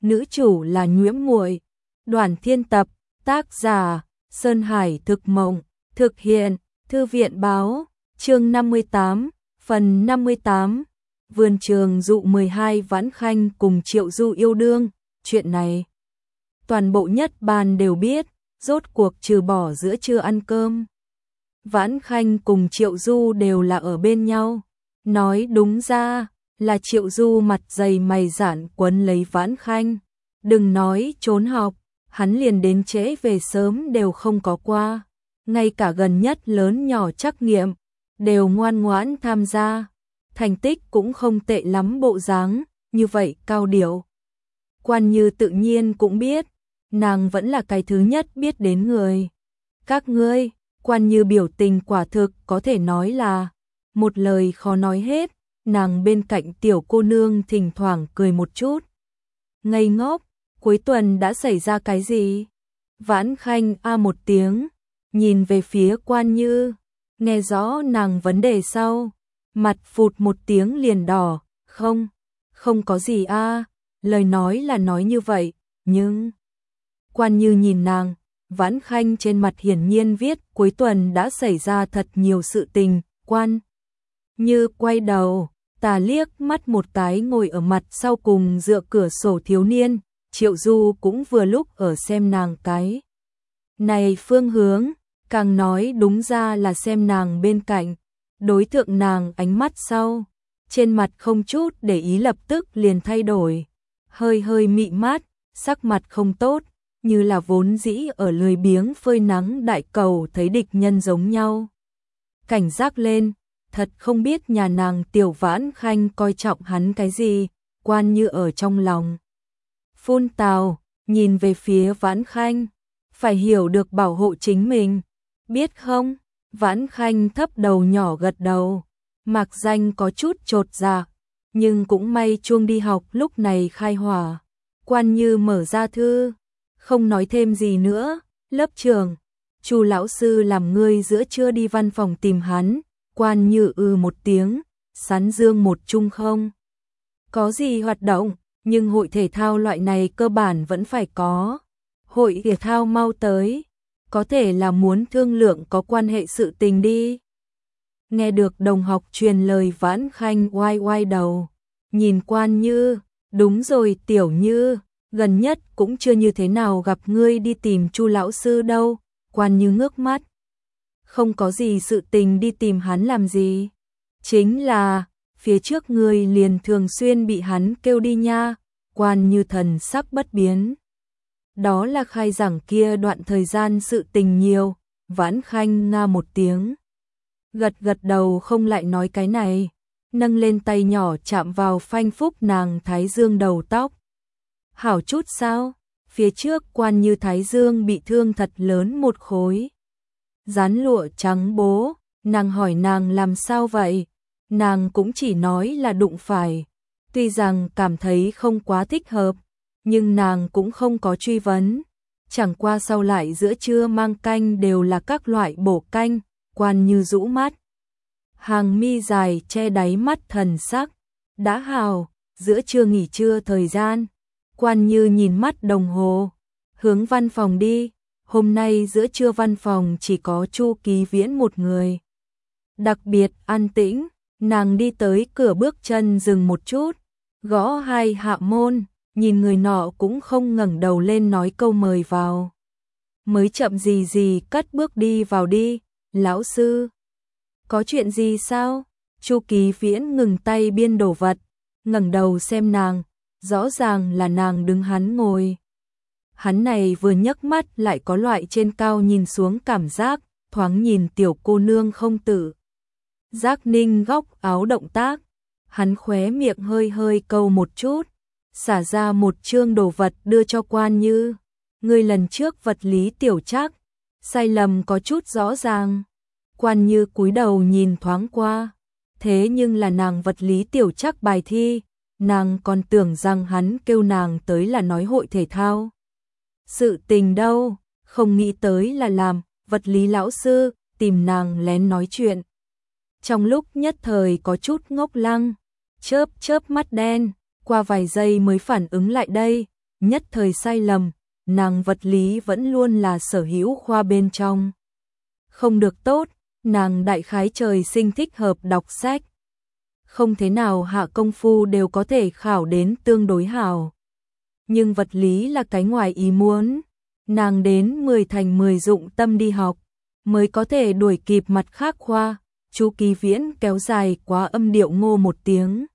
nữ chủ là Nhuễm Muội. Đoàn Thiên tập, tác giả Sơn Hải Thực Mộng, thực hiện Thư viện Báo, chương 58, phần 58. Vườn trường dụ 12 Vãn Khanh cùng Triệu Du yêu đương, chuyện này toàn bộ nhất ban đều biết, rốt cuộc trừ bỏ giữa trưa ăn cơm. Vãn Khanh cùng Triệu Du đều là ở bên nhau, nói đúng ra là Triệu Du mặt dày mày dạn quấn lấy Vãn Khanh, đừng nói trốn học, hắn liền đến trễ về sớm đều không có qua, ngay cả gần nhất lớn nhỏ trắc nghiệm đều ngoan ngoãn tham gia, thành tích cũng không tệ lắm bộ dáng, như vậy cao điệu. Quan Như tự nhiên cũng biết, nàng vẫn là cái thứ nhất biết đến người. Các ngươi, Quan Như biểu tình quả thực có thể nói là một lời khó nói hết, nàng bên cạnh tiểu cô nương thỉnh thoảng cười một chút. Ngây ngốc, cuối tuần đã xảy ra cái gì? Vãn Khanh a một tiếng, nhìn về phía Quan Như, nghe rõ nàng vấn đề sau, mặt phụt một tiếng liền đỏ, không có gì a, lời nói là nói như vậy, nhưng... Quan Như nhìn nàng, Vãn Khanh trên mặt hiển nhiên viết cuối tuần đã xảy ra thật nhiều sự tình, Quan Như quay đầu, tà liếc mắt một cái ngồi ở mặt sau cùng dựa cửa sổ thiếu niên, Triệu Du cũng vừa lúc ở xem nàng cái này phương hướng, càng nói đúng ra là xem nàng bên cạnh, đối tượng nàng ánh mắt sau, trên mặt không chút để ý lập tức liền thay đổi, hơi mị mát, sắc mặt không tốt, như là vốn dĩ ở lười biếng phơi nắng đại cầu thấy địch nhân giống nhau. Cảnh giác lên, thật không biết nhà nàng tiểu Vãn Khanh coi trọng hắn cái gì, Quan Như ở trong lòng. Phun tào, nhìn về phía Vãn Khanh, phải hiểu được bảo hộ chính mình, biết không? Vãn Khanh thấp đầu nhỏ gật đầu, Mạc Danh có chút chột dạ, nhưng cũng may chuông đi học lúc này khai hỏa. Quan Như mở ra thư, không nói thêm gì nữa, lớp trường, Chu lão sư làm ngươi giữa trưa đi văn phòng tìm hắn, Quan Như một tiếng, sán dương một chung không. Có gì hoạt động, nhưng hội thể thao loại này cơ bản vẫn phải có. Hội thể thao mau tới, có thể là muốn thương lượng có quan hệ sự tình đi. Nghe được đồng học truyền lời, Vãn Khanh oai đầu, nhìn Quan Như, đúng rồi tiểu Như, gần nhất cũng chưa như thế nào gặp ngươi đi tìm Chu lão sư đâu. Quan Như ngước mắt, không có gì sự tình đi tìm hắn làm gì, chính là phía trước ngươi liền thường xuyên bị hắn kêu đi nha. Quan Như thần sắc bất biến, đó là khai giảng kia đoạn thời gian sự tình nhiều. Vãn Khanh nga một tiếng, gật đầu không lại nói cái này, nâng lên tay nhỏ chạm vào phanh phúc nàng thái dương đầu tóc. Hảo chút sao? Phía trước Quan Như thái dương bị thương thật lớn một khối. Dán lụa trắng bố, nàng hỏi nàng làm sao vậy? Nàng cũng chỉ nói là đụng phải. Tuy rằng cảm thấy không quá thích hợp, nhưng nàng cũng không có truy vấn. Chẳng qua sau lại giữa trưa mang canh đều là các loại bổ canh. Quan Như rũ mắt, hàng mi dài che đáy mắt thần sắc. Đã hào, giữa trưa nghỉ trưa thời gian. Quan Như nhìn mắt đồng hồ, hướng văn phòng đi. Hôm nay giữa trưa văn phòng chỉ có Chu Ký Viễn một người. Đặc biệt an tĩnh, nàng đi tới cửa bước chân dừng một chút, gõ hai hạ môn, nhìn người nọ cũng không ngẩng đầu lên nói câu mời vào. Mới chậm gì cất bước đi vào đi, lão sư. Có chuyện gì sao? Chu Ký Viễn ngừng tay biên đồ vật, ngẩng đầu xem nàng, rõ ràng là nàng đứng hắn ngồi. Hắn này vừa nhấc mắt lại có loại trên cao nhìn xuống cảm giác, thoáng nhìn tiểu cô nương không tự giác ninh góc áo động tác. Hắn khóe miệng hơi câu một chút, xả ra một chương đồ vật đưa cho Quan Như. Ngươi lần trước vật lý tiểu trắc, sai lầm có chút rõ ràng. Quan Như cúi đầu nhìn thoáng qua, thế nhưng là nàng vật lý tiểu trắc bài thi, nàng còn tưởng rằng hắn kêu nàng tới là nói hội thể thao. Sự tình đâu, không nghĩ tới là làm vật lý lão sư tìm nàng lén nói chuyện. Trong lúc nhất thời có chút ngốc lăng, chớp mắt đen, qua vài giây mới phản ứng lại đây, nhất thời sai lầm, nàng vật lý vẫn luôn là sở hữu khoa bên trong. Không được tốt, nàng đại khái trời sinh thích hợp đọc sách. Không thế nào hạ công phu đều có thể khảo đến tương đối hảo. Nhưng vật lý là cái ngoài ý muốn, nàng đến 10 thành 10 dụng tâm đi học, mới có thể đuổi kịp mặt khác khoa. Chu Kỳ Viễn kéo dài quá âm điệu ngô một tiếng.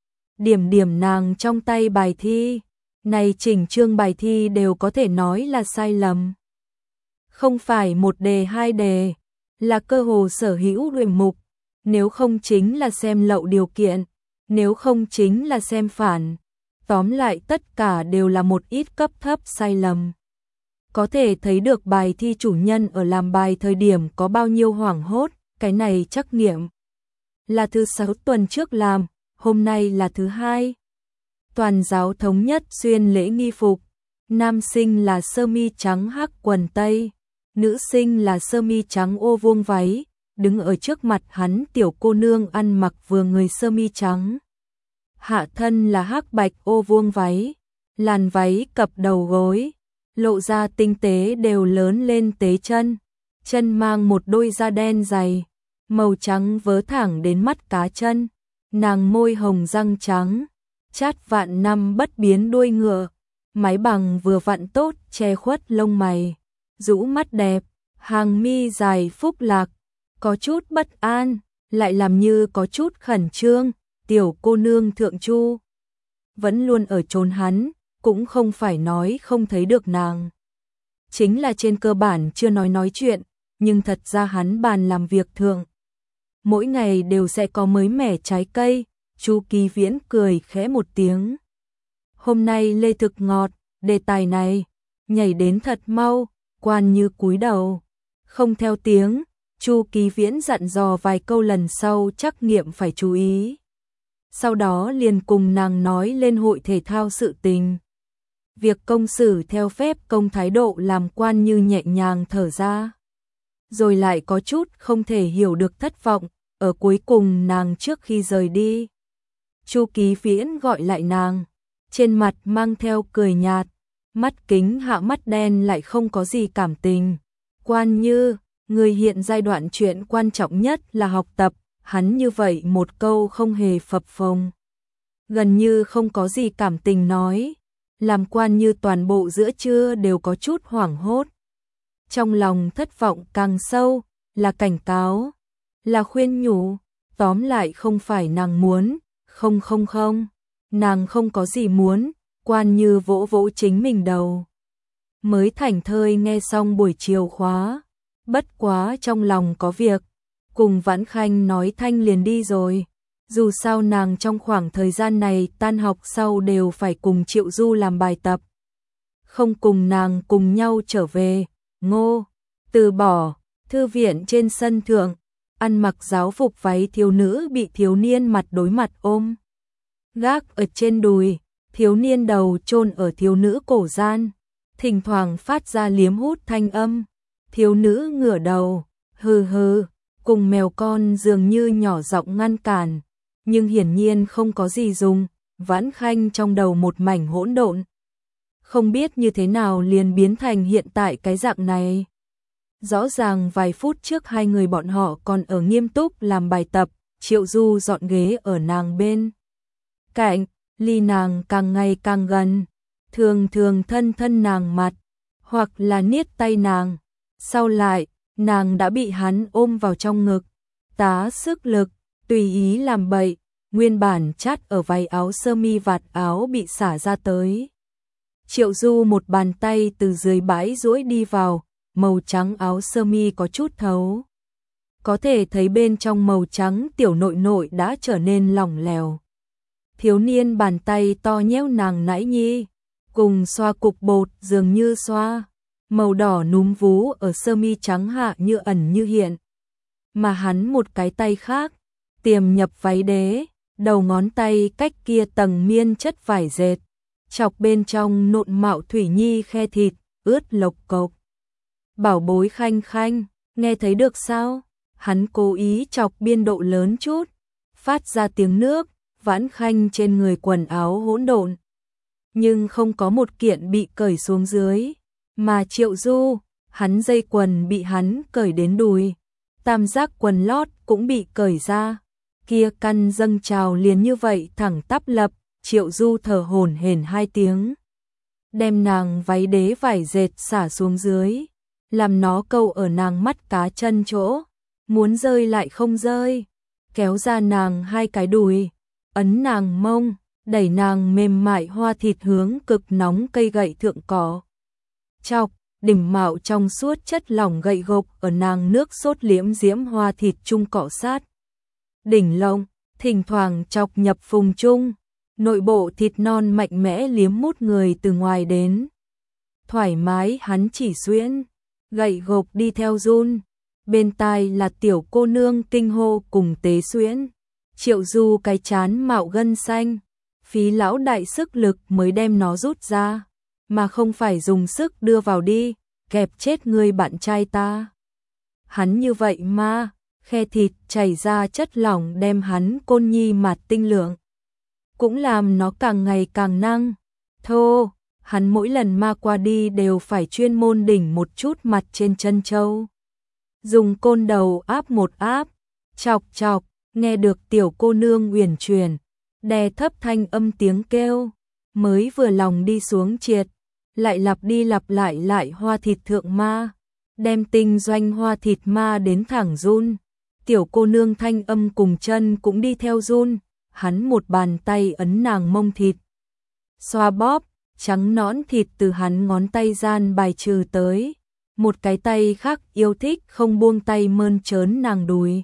Điểm nàng trong tay bài thi, này chỉnh chương bài thi đều có thể nói là sai lầm. Không phải một đề hai đề, là cơ hồ sở hữu luyện mục, nếu không chính là xem lậu điều kiện, nếu không chính là xem phản. Tóm lại tất cả đều là một ít cấp thấp sai lầm. Có thể thấy được bài thi chủ nhân ở làm bài thời điểm có bao nhiêu hoảng hốt, cái này trắc nghiệm là thứ 6 tuần trước làm, hôm nay là thứ 2. Toàn giáo thống nhất xuyên lễ nghi phục, nam sinh là sơ mi trắng hắc quần tây, nữ sinh là sơ mi trắng ô vuông váy, đứng ở trước mặt hắn tiểu cô nương ăn mặc vừa người sơ mi trắng. Hạ thân là hắc bạch ô vuông váy, làn váy cập đầu gối, lộ ra tinh tế đều lớn lên tế chân, chân mang một đôi da đen dày, màu trắng vớ thẳng đến mắt cá chân, nàng môi hồng răng trắng, chát vạn năm bất biến đuôi ngựa, mái bằng vừa vặn tốt che khuất lông mày, rũ mắt đẹp, hàng mi dài phúc lạc, có chút bất an, lại làm như có chút khẩn trương, tiểu cô nương thượng chu. Vẫn luôn ở trốn hắn, cũng không phải nói không thấy được nàng. Chính là trên cơ bản chưa nói chuyện, nhưng thật ra hắn bàn làm việc thượng. Mỗi ngày đều sẽ có mới mẻ trái cây, Chu Kỳ Viễn cười khẽ một tiếng. Hôm nay lê thực ngọt, đề tài này, nhảy đến thật mau, quan như cúi đầu. Không theo tiếng, Chu Kỳ Viễn dặn dò vài câu lần sau trắc nghiệm phải chú ý. Sau đó liền cùng nàng nói lên hội thể thao sự tình. Việc công xử theo phép công thái độ làm quan như nhẹ nhàng thở ra. Rồi lại có chút không thể hiểu được thất vọng, ở cuối cùng nàng trước khi rời đi. Chu Kỳ Viễn gọi lại nàng, trên mặt mang theo cười nhạt, mắt kính hạ mắt đen lại không có gì cảm tình. Quan như, người hiện giai đoạn chuyện quan trọng nhất là học tập, hắn như vậy một câu không hề phập phồng. Gần như không có gì cảm tình nói, làm quan như toàn bộ giữa trưa đều có chút hoảng hốt. Trong lòng thất vọng càng sâu, là cảnh cáo, là khuyên nhủ, tóm lại không phải nàng muốn, không, nàng không có gì muốn, quan như vỗ vỗ chính mình đầu. Mới thảnh thơi nghe xong buổi chiều khóa, bất quá trong lòng có việc, cùng Vãn Khanh nói thanh liền đi rồi. Dù sao nàng trong khoảng thời gian này tan học sau đều phải cùng Triệu Du làm bài tập. Không cùng nàng cùng nhau trở về, Ngô, từ bỏ, thư viện trên sân thượng, ăn mặc giáo phục váy thiếu nữ bị thiếu niên mặt đối mặt ôm. Gác ở trên đùi, thiếu niên đầu chôn ở thiếu nữ cổ gian, thỉnh thoảng phát ra liếm hút thanh âm. Thiếu nữ ngửa đầu, hừ hừ, cùng mèo con dường như nhỏ giọng ngăn cản, nhưng hiển nhiên không có gì dùng. Vãn Khanh trong đầu một mảnh hỗn độn, không biết như thế nào liền biến thành hiện tại cái dạng này. Rõ ràng vài phút trước hai người bọn họ còn ở nghiêm túc làm bài tập, Triệu Du dọn ghế ở nàng bên cạnh, ly nàng càng ngày càng gần, thường thường thân nàng mặt, hoặc là niết tay nàng. Sau lại, nàng đã bị hắn ôm vào trong ngực, tá sức lực, tùy ý làm bậy, nguyên bản chát ở váy áo sơ mi vạt áo bị xả ra tới. Triệu Du một bàn tay từ dưới bãi duỗi đi vào, màu trắng áo sơ mi có chút thấu. Có thể thấy bên trong màu trắng tiểu nội đã trở nên lỏng lẻo. Thiếu niên bàn tay to nhéo nàng nãy nhi, cùng xoa cục bột dường như xoa. Màu đỏ núm vú ở sơ mi trắng hạ như ẩn như hiện. Mà hắn một cái tay khác, tiềm nhập váy đế, đầu ngón tay cách kia tầng miên chất vải dệt, chọc bên trong nộn mạo thủy nhi khe thịt, ướt lộc cộc. Bảo bối Khanh Khanh, nghe thấy được sao? Hắn cố ý chọc biên độ lớn chút, phát ra tiếng nước, Vãn Khanh trên người quần áo hỗn độn. nhưng không có một kiện bị cởi xuống dưới, mà Triệu Du, hắn dây quần bị hắn cởi đến đùi, tam giác quần lót cũng bị cởi ra, kia căn dâng trào liền như vậy thẳng tắp lập, Triệu Du thở hổn hển 2 tiếng, đem nàng váy đế vải dệt xả xuống dưới, làm nó câu ở nàng mắt cá chân chỗ, muốn rơi lại không rơi, kéo ra nàng 2 cái đùi, ấn nàng mông, đẩy nàng mềm mại hoa thịt hướng cực nóng cây gậy thượng cỏ. Chọc, đỉnh mạo trong suốt chất lỏng gậy gộc ở nàng nước sốt liễm diễm hoa thịt chung cọ sát. Đỉnh lông, thỉnh thoảng chọc nhập phùng chung, nội bộ thịt non mạnh mẽ liếm mút người từ ngoài đến. Thoải mái hắn chỉ xuyễn, gậy gộc đi theo run, bên tai là tiểu cô nương kinh hô cùng tế xuyễn. Triệu Du cái chán mạo gân xanh, phí lão đại sức lực mới đem nó rút ra, mà không phải dùng sức đưa vào đi, kẹp chết người bạn trai ta. Hắn như vậy mà, khe thịt chảy ra chất lỏng đem hắn côn nhi mạt tinh lượng, cũng làm nó càng ngày càng năng. Thô, hắn mỗi lần ma qua đi đều phải chuyên môn đỉnh một chút mặt trên chân châu. Dùng côn đầu áp một áp, chọc chọc, nghe được tiểu cô nương uyển chuyển, đè thấp thanh âm tiếng kêu, mới vừa lòng đi xuống triệt, lại lặp đi lặp lại hoa thịt thượng ma, đem tinh doanh hoa thịt ma đến thẳng run. Tiểu cô nương thanh âm cùng chân cũng đi theo run, hắn một bàn tay ấn nàng mông thịt, xoa bóp, trắng nõn thịt từ hắn ngón tay gian bài trừ tới, một cái tay khác yêu thích không buông tay mơn trớn nàng đùi.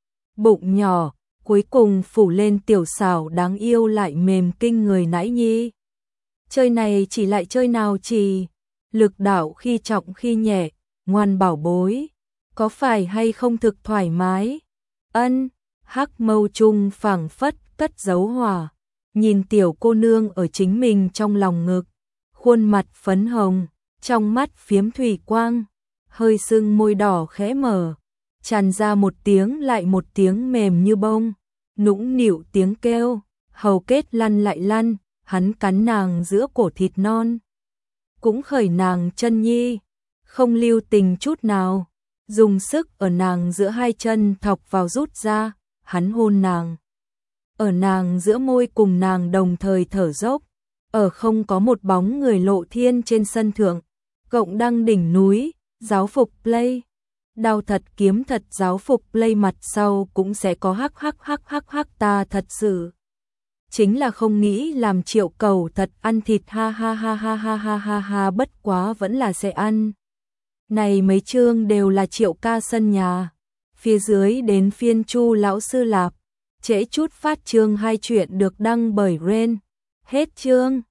Bụng nhỏ, cuối cùng phủ lên tiểu xảo đáng yêu lại mềm kinh người nãi nhi. Chơi này chỉ lại chơi nào chỉ, lực đạo khi trọng khi nhẹ, ngoan bảo bối, có phải hay không thực thoải mái? Ân, hắc mâu trung phảng phất cất giấu hỏa, nhìn tiểu cô nương ở chính mình trong lòng ngực, khuôn mặt phấn hồng, trong mắt phiếm thủy quang, hơi sưng môi đỏ khẽ mở, tràn ra một tiếng lại một tiếng mềm như bông, nũng nịu tiếng kêu, hầu kết lăn lại lăn, hắn cắn nàng giữa cổ thịt non, cũng khởi nàng chân nhi, không lưu tình chút nào, dùng sức ở nàng giữa 2 chân thọc vào rút ra, hắn hôn nàng. Ở nàng giữa môi cùng nàng đồng thời thở dốc, ở không có một bóng người lộ thiên trên sân thượng, cộng đăng đỉnh núi, giáo phục play. Đau thật kiếm thật giáo phục play mặt sau cũng sẽ có hắc ta thật sự. Chính là không nghĩ làm Triệu Cầu thật ăn thịt ha bất quá vẫn là sẽ ăn. Này mấy chương đều là Triệu ca sân nhà, phía dưới đến phiên Chu lão sư lạp, trễ chút phát chương 2 chuyện được đăng bởi Ren. Hết chương.